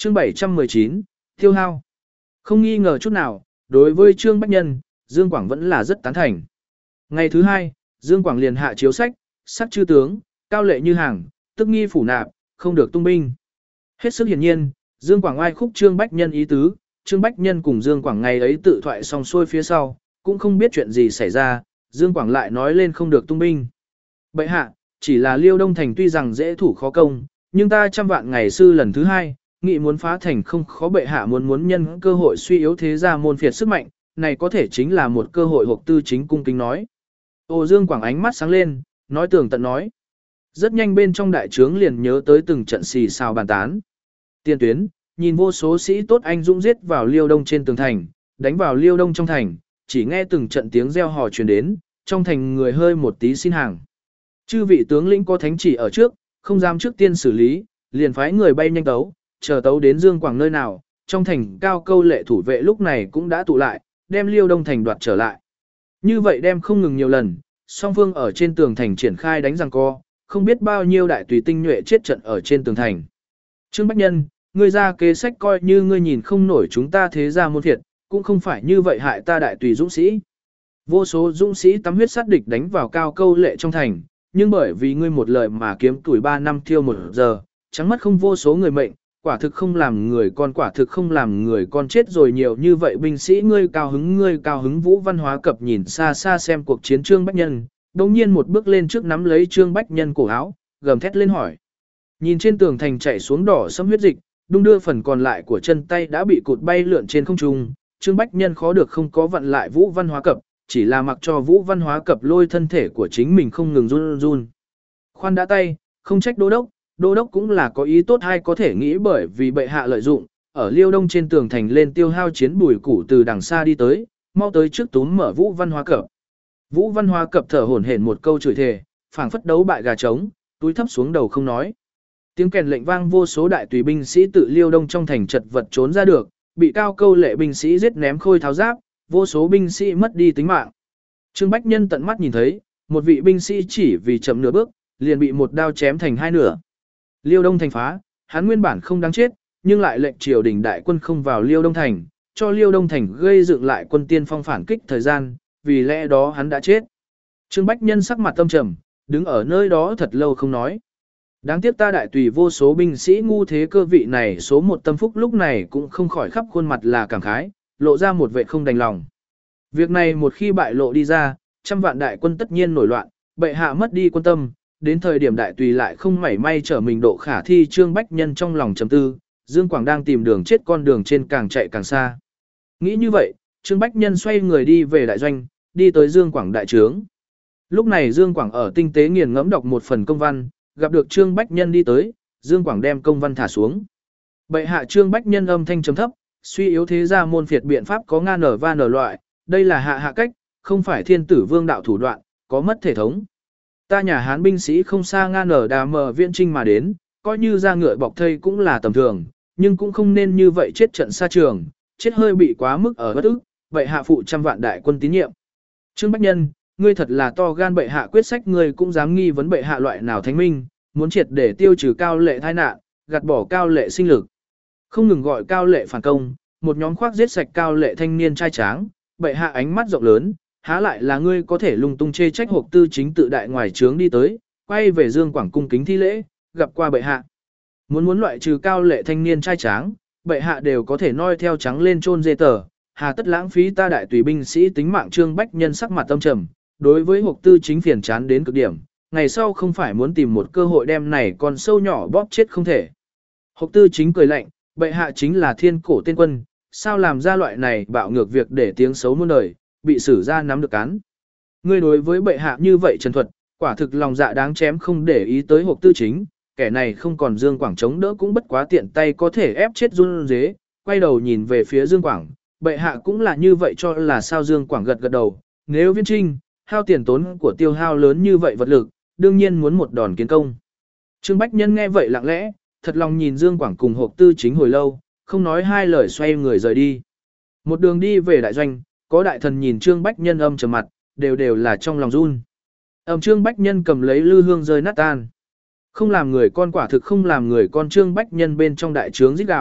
Chương 719, tiêu hao. Không nghi ngờ chút nào, đối với Trương Bách Nhân, Dương Quảng vẫn là rất tán thành. Ngày thứ hai, Dương Quảng liền hạ chiếu sách, sắc chư tướng, cao lệ như hàng, tức nghi phủ nạp, không được tung binh. Hết sức hiển nhiên, Dương Quảng ai khúc Trương Bách Nhân ý tứ, Trương Bách Nhân cùng Dương Quảng ngày ấy tự thoại xong xuôi phía sau, cũng không biết chuyện gì xảy ra, Dương Quảng lại nói lên không được tung binh. Bệ hạ, chỉ là Liêu Đông Thành tuy rằng dễ thủ khó công, nhưng ta trăm vạn ngày sư lần thứ hai, nghị muốn phá thành không khó, bệ hạ muốn nhân cơ hội suy yếu thế gia môn phiệt sức mạnh, này có thể chính là một cơ hội. Hộp tư chính cung kính nói. Ô Dương Quảng ánh mắt sáng lên, nói tường tận nói. Rất nhanh bên trong đại trướng liền nhớ tới từng trận xì xào bàn tán. Tiền tuyến, nhìn vô số sĩ tốt anh dũng giết vào Liêu Đông trên tường thành, đánh vào Liêu Đông trong thành, chỉ nghe từng trận tiếng reo hò truyền đến, trong thành người hơi một tí xin hàng. Chư vị tướng lĩnh có thánh chỉ ở trước, không dám trước tiên xử lý, liền phái người bay nhanh tấu, chờ tấu đến Dương Quảng nơi nào, trong thành cao câu lệ thủ vệ lúc này cũng đã tụ lại, đem Liêu Đông thành đoạt trở lại. Như vậy đem không ngừng nhiều lần, song phương ở trên tường thành triển khai đánh giằng co, không biết bao nhiêu đại tùy tinh nhuệ chết trận ở trên tường thành. Trương Bách Nhân, ngươi ra kế sách coi như ngươi nhìn không nổi chúng ta thế gia môn phiệt, cũng không phải như vậy hại ta đại tùy dũng sĩ. Vô số dũng sĩ tắm huyết sát địch đánh vào cao câu lệ trong thành, nhưng bởi vì ngươi một lời mà kiếm tuổi 3 năm thiêu 1 giờ, trắng mất không vô số người mệnh, quả thực không làm người con, quả thực không làm người con chết rồi nhiều như vậy. Binh sĩ ngươi cao hứng Vũ Văn Hóa Cập nhìn xa xa xem cuộc chiến Trương Bách Nhân, đồng nhiên một bước lên trước nắm lấy Trương Bách Nhân cổ áo, gầm thét lên hỏi. Nhìn trên tường thành chảy xuống đỏ sẫm huyết dịch, đung đưa phần còn lại của chân tay đã bị cụt bay lượn trên không trung, Trương Bách Nhân khó được không có vặn lại Vũ Văn Hóa Cập, chỉ là mặc cho Vũ Văn Hóa Cập lôi thân thể của chính mình không ngừng run run. Khoan đã tay, không trách đô đốc cũng là có ý tốt hay có thể nghĩ bởi vì bệ hạ lợi dụng, ở Liêu Đông trên tường thành lên tiêu hao chiến bùi củ từ đằng xa đi tới, mau tới trước túm mở Vũ Văn Hóa Cập. Vũ Văn Hóa Cập thở hổn hển một câu chửi thề, phảng phất đấu bại gà trống, túi thấp xuống đầu không nói. Tiếng kèn lệnh vang, vô số đại tùy binh sĩ tự Liêu Đông trong thành chật vật trốn ra được, bị cao câu lệ binh sĩ giết ném khôi tháo giáp, vô số binh sĩ mất đi tính mạng. Trương Bách Nhân tận mắt nhìn thấy, một vị binh sĩ chỉ vì chậm nửa bước, liền bị một đao chém thành hai nửa. Liêu Đông thành phá, hắn nguyên bản không đáng chết, nhưng lại lệnh triều đình đại quân không vào Liêu Đông thành, cho Liêu Đông thành gây dựng lại quân tiên phong phản kích thời gian, vì lẽ đó hắn đã chết. Trương Bách Nhân sắc mặt tâm trầm, đứng ở nơi đó thật lâu không nói. Đáng tiếc ta đại tùy vô số binh sĩ ngu thế cơ vị này số một tâm phúc lúc này cũng không khỏi khắp khuôn mặt là cảm khái, lộ ra một vẻ không đành lòng. Việc này một khi bại lộ đi ra, trăm vạn đại quân tất nhiên nổi loạn, bệ hạ mất đi quân tâm, đến thời điểm đại tùy lại không mảy may trở mình độ khả thi. Trương Bách Nhân trong lòng trầm tư, Dương Quảng đang tìm đường chết, con đường trên càng chạy càng xa. Nghĩ như vậy, Trương Bách Nhân xoay người đi về đại doanh, đi tới Dương Quảng đại trướng. Lúc này Dương Quảng ở tinh tế nghiền ngẫm đọc một phần công văn, gặp được Trương Bách Nhân đi tới, Dương Quảng đem công văn thả xuống. Bệ hạ, Trương Bách Nhân âm thanh trầm thấp, suy yếu thế gia môn phiệt biện pháp có ngan nở va nở loại, đây là hạ cách, không phải thiên tử vương đạo thủ đoạn, có mất thể thống. Ta nhà Hán binh sĩ không xa ngan nở đà mờ viễn trinh mà đến, coi như ra ngựa bọc thây cũng là tầm thường, nhưng cũng không nên như vậy chết trận xa trường, chết hơi bị quá mức ở bất ức, bệ hạ phụ trăm vạn đại quân tín nhiệm. Trương Bách Nhân, ngươi thật là to gan, bệ hạ quyết sách ngươi cũng dám nghi vấn bệ hạ loại nào thánh minh, muốn triệt để tiêu trừ cao lệ tai nạn, gạt bỏ cao lệ sinh lực. Không ngừng gọi cao lệ phản công, một nhóm khoác giết sạch cao lệ thanh niên trai tráng, bệ hạ ánh mắt rộng lớn, há lại là ngươi có thể lung tung chê trách. Hộp tư chính tự đại ngoài trướng đi tới, quay về Dương Quảng cung kính thi lễ, gặp qua bệ hạ. Muốn loại trừ cao lệ thanh niên trai tráng, bệ hạ đều có thể noi theo trắng lên chôn dê tờ, hà tất lãng phí ta đại tùy binh sĩ tính mạng. Trương Bách Nhân sắc mặt tâm trầm, đối với hộp tư chính phiền chán đến cực điểm, ngày sau không phải muốn tìm một cơ hội đem này con sâu nhỏ bóp chết không thể. Hộp tư chính cười lạnh, bệ hạ chính là thiên cổ tiên quân, sao làm ra loại này bạo ngược việc để tiếng xấu muôn đời, bị xử ra nắm được cán. Ngươi đối với bệ hạ như vậy trần thuật, quả thực lòng dạ đáng chém, không để ý tới hộp tư chính, kẻ này không còn Dương Quảng chống đỡ cũng bất quá tiện tay có thể ép chết run dế. Quay đầu nhìn về phía Dương Quảng, bệ hạ cũng là như vậy cho là sao? Dương Quảng gật đầu, nếu viễn trinh, hao tiền tốn của tiêu hao lớn như vậy vật lực, đương nhiên muốn một đòn kiến công. Trương Bách Nhân nghe vậy lặng lẽ, thật lòng nhìn Dương Quảng cùng hộp tư chính hồi lâu, không nói hai lời xoay người rời đi. Một đường đi về đại doanh, có đại thần nhìn Trương Bách Nhân âm trầm mặt, đều là trong lòng run. Trương Bách Nhân cầm lấy lư hương rơi nát tan. Không làm người con, quả thực không làm người con. Trương Bách Nhân bên trong đại trướng rít gào,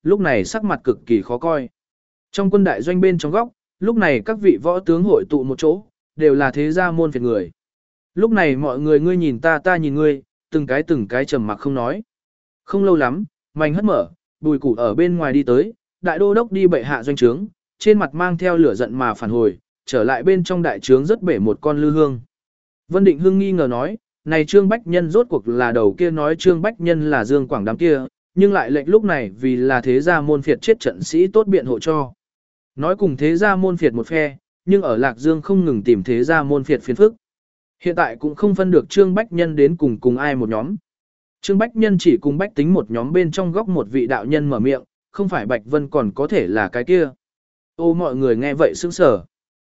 lúc này sắc mặt cực kỳ khó coi. Trong quân đại doanh bên trong góc, lúc này các vị võ tướng hội tụ một chỗ, đều là thế gia môn phiệt người. Lúc này mọi người ngươi nhìn ta nhìn ngươi, từng cái trầm mặc không nói. Không lâu lắm, mảnh hất mở, Bùi Củ ở bên ngoài đi tới, đại đô đốc đi bệ hạ doanh trướng, trên mặt mang theo lửa giận mà phản hồi, trở lại bên trong đại trướng rất bể một con lư hương. Vân Định Hưng nghi ngờ nói, này Trương Bách Nhân rốt cuộc là đầu kia nói Trương Bách Nhân là Dương Quảng đám kia, nhưng lại lệnh lúc này vì là thế gia môn phiệt chết trận sĩ tốt biện hộ cho. Nói cùng thế gia môn phiệt một phe, nhưng ở Lạc Dương không ngừng tìm thế gia môn phiệt phiền phức. Hiện tại cũng không phân được Trương Bách Nhân đến cùng ai một nhóm. Trương Bách Nhân chỉ cùng Bách Tính một nhóm bên trong góc một vị đạo nhân mở miệng, không phải Bạch Vân còn có thể là cái kia. Ô mọi người nghe vậy sững sờ.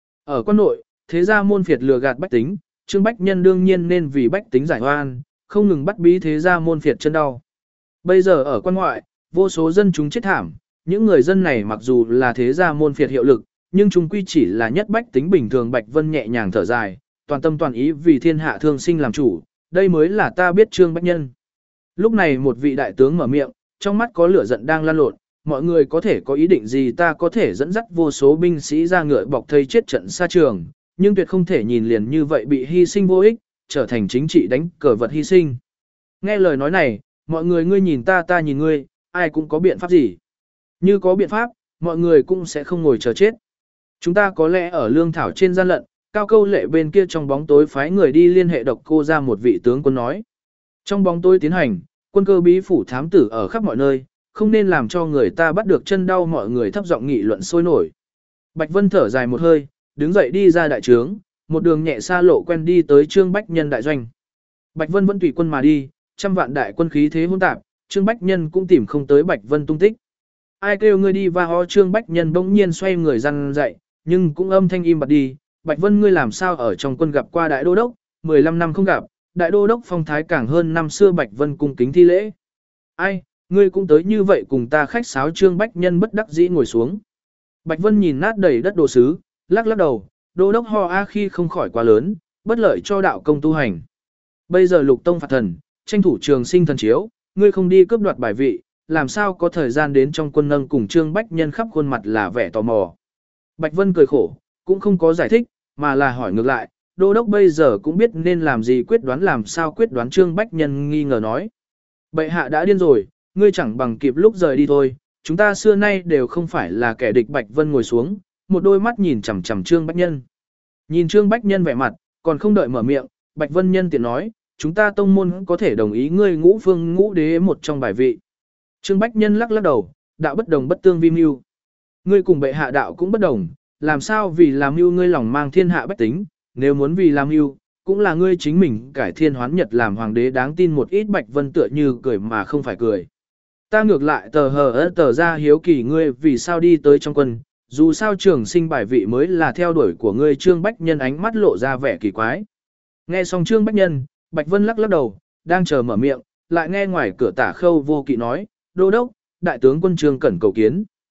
Ở quan nội, thế gia môn phiệt lừa gạt Bách Tính, Trương Bách Nhân đương nhiên nên vì Bách Tính giải oan, không ngừng bắt bí thế gia môn phiệt chân đau. Bây giờ ở quan ngoại, vô số dân chúng chết thảm, những người dân này mặc dù là thế gia môn phiệt hiệu lực, nhưng chúng quy chỉ là nhất Bách Tính bình thường. Bạch Vân nhẹ nhàng thở dài, toàn tâm toàn ý vì thiên hạ thương sinh làm chủ, đây mới là ta biết Trương Bách Nhân. Lúc này một vị đại tướng mở miệng, trong mắt có lửa giận đang lan lộn, mọi người có thể có ý định gì ta có thể dẫn dắt vô số binh sĩ ra ngựa bọc thây chết trận xa trường, nhưng tuyệt không thể nhìn liền như vậy bị hy sinh vô ích, trở thành chính trị đánh cờ vật hy sinh. Nghe lời nói này, mọi người ngươi nhìn ta nhìn ngươi, ai cũng có biện pháp gì. Như có biện pháp, mọi người cũng sẽ không ngồi chờ chết. Chúng ta có lẽ ở lương thảo trên gian lận, Cao Câu Lệ bên kia trong bóng tối phái người đi liên hệ Độc Cô ra một vị tướng quân nói. Trong bóng tối tiến hành, quân cơ bí phủ thám tử ở khắp mọi nơi, không nên làm cho người ta bắt được chân đau. Mọi người thấp giọng nghị luận sôi nổi. Bạch Vân thở dài một hơi, đứng dậy đi ra đại trướng, một đường nhẹ xa lộ quen đi tới Trương Bách Nhân đại doanh. Bạch Vân vẫn tùy quân mà đi, trăm vạn đại quân khí thế hỗn tạp, Trương Bách Nhân cũng tìm không tới Bạch Vân tung tích. Ai kêu ngươi đi va ho. Trương Bách Nhân bỗng nhiên xoay người răn dậy, nhưng cũng âm thanh im bặt đi. Bạch Vân ngươi làm sao ở trong quân gặp qua đại đô đốc, 15 năm không gặp, đại đô đốc phong thái càng hơn năm xưa. Bạch Vân cung kính thi lễ. Ai, ngươi cũng tới như vậy cùng ta khách sáo. Trương Bách Nhân bất đắc dĩ ngồi xuống. Bạch Vân nhìn nát đầy đất đồ sứ, lắc đầu, đô đốc ho a khi không khỏi quá lớn, bất lợi cho đạo công tu hành. Bây giờ lục tông phạt thần, tranh thủ trường sinh thần chiếu, ngươi không đi cướp đoạt bài vị, làm sao có thời gian đến trong quân nâng cùng Trương Bách Nhân khắp khuôn mặt là vẻ tò mò. Bạch Vân cười khổ, cũng không có giải thích, mà là hỏi ngược lại, đô đốc bây giờ cũng biết nên làm gì quyết đoán làm sao quyết đoán. Trương Bách Nhân nghi ngờ nói. Bệ hạ đã điên rồi, ngươi chẳng bằng kịp lúc rời đi thôi, chúng ta xưa nay đều không phải là kẻ địch. Bạch Vân ngồi xuống, một đôi mắt nhìn chằm chằm Trương Bách Nhân. Nhìn Trương Bách Nhân vẻ mặt, còn không đợi mở miệng, Bạch Vân nhân tiện nói, chúng ta tông môn có thể đồng ý ngươi ngũ phương ngũ đế một trong bài vị. Trương Bách Nhân lắc đầu, đạo bất đồng bất tương vi mưu. Ngươi cùng bệ hạ đạo cũng bất đồng, làm sao vì làm mưu ngươi lòng mang thiên hạ bách tính, nếu muốn vì làm mưu, cũng là ngươi chính mình cải thiên hoán nhật làm hoàng đế đáng tin một ít. Bạch Vân tựa như cười mà không phải cười. Ta ngược lại tờ ra hiếu kỳ ngươi vì sao đi tới trong quân, dù sao trường sinh bài vị mới là theo đuổi của ngươi. Trương Bách Nhân ánh mắt lộ ra vẻ kỳ quái. Nghe xong Trương Bách Nhân, Bạch Vân lắc đầu, đang chờ mở miệng, lại nghe ngoài cửa Tả Khâu Vô Kỵ nói, đô đốc, đại tướng quân Trương Cẩn cầu kiến.